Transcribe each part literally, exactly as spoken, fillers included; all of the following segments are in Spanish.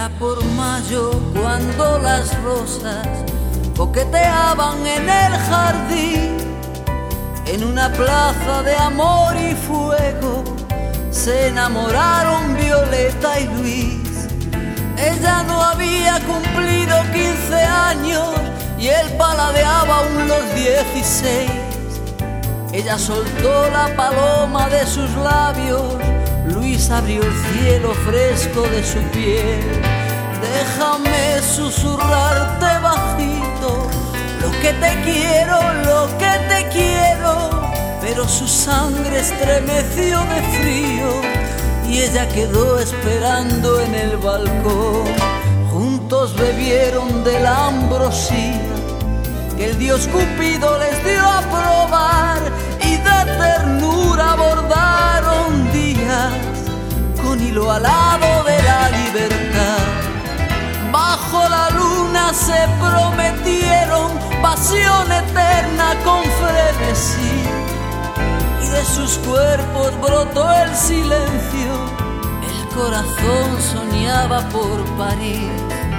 Era por mayo cuando las rosas coqueteaban en el jardín. En una plaza de amor y fuego se enamoraron Violeta y Luis. Ella no había cumplido quince años y él paladeaba aún los dieciséis. Ella soltó la paloma de sus labios, Luis abrió el cielo fresco de su piel. Déjame susurrarte bajito, lo que te quiero, lo que te quiero. Pero su sangre estremeció de frío y ella quedó esperando en el balcón. Juntos bebieron de la ambrosía que el dios Cupido les dio a probar, y de ternura bordaron días con hilo alado de la libertad. Bajo la luna se prometieron pasión eterna con frenesí, y de sus cuerpos brotó el silencio. El corazón soñaba por París.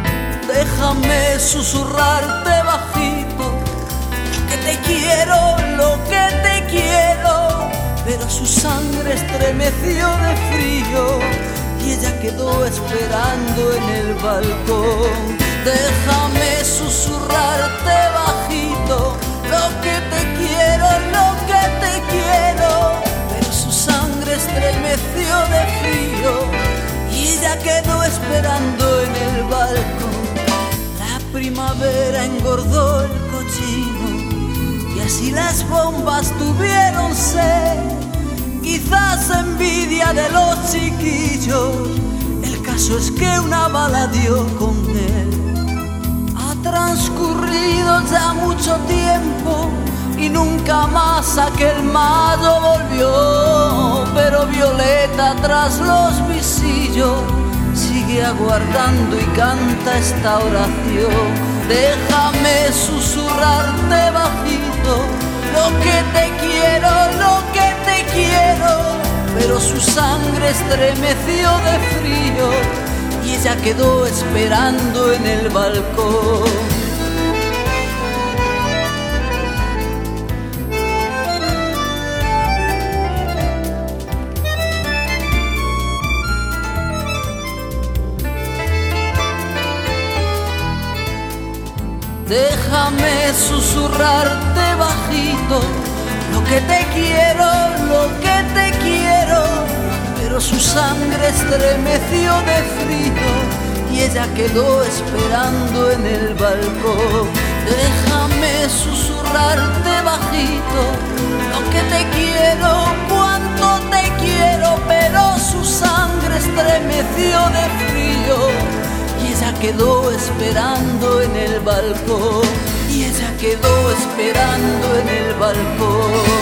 Déjame susurrarte bajito, lo que te quiero, lo que te quiero. Pero su sangre estremeció de frío y ella quedó esperando en el balcón. Déjame susurrarte bajito, lo que te quiero, lo que te quiero. Pero su sangre estremeció de frío y ella quedó esperando en el balcón. La primavera engordó el cochino y así las bombas tuvieron sed. Quizás envidia de los chiquillos, el caso es que una bala dio con él. Ha transcurrido ya mucho tiempo y nunca más aquel mayo volvió. Pero Violeta tras los visillos sigue aguardando y canta esta oración. Déjame susurrarte bajito, lo que te quiero, lo que te quiero. Pero su sangre estremeció de frío y ella quedó esperando en el balcón. Déjame susurrarte bajito, lo que te quiero, lo que te quiero. Pero su sangre estremeció de frío y ella quedó esperando en el balcón. Déjame susurrarte bajito, lo que te quiero, cuánto te quiero. Pero su sangre estremeció de frío y ella quedó esperando en el balcón, y ella quedó esperando en el balcón.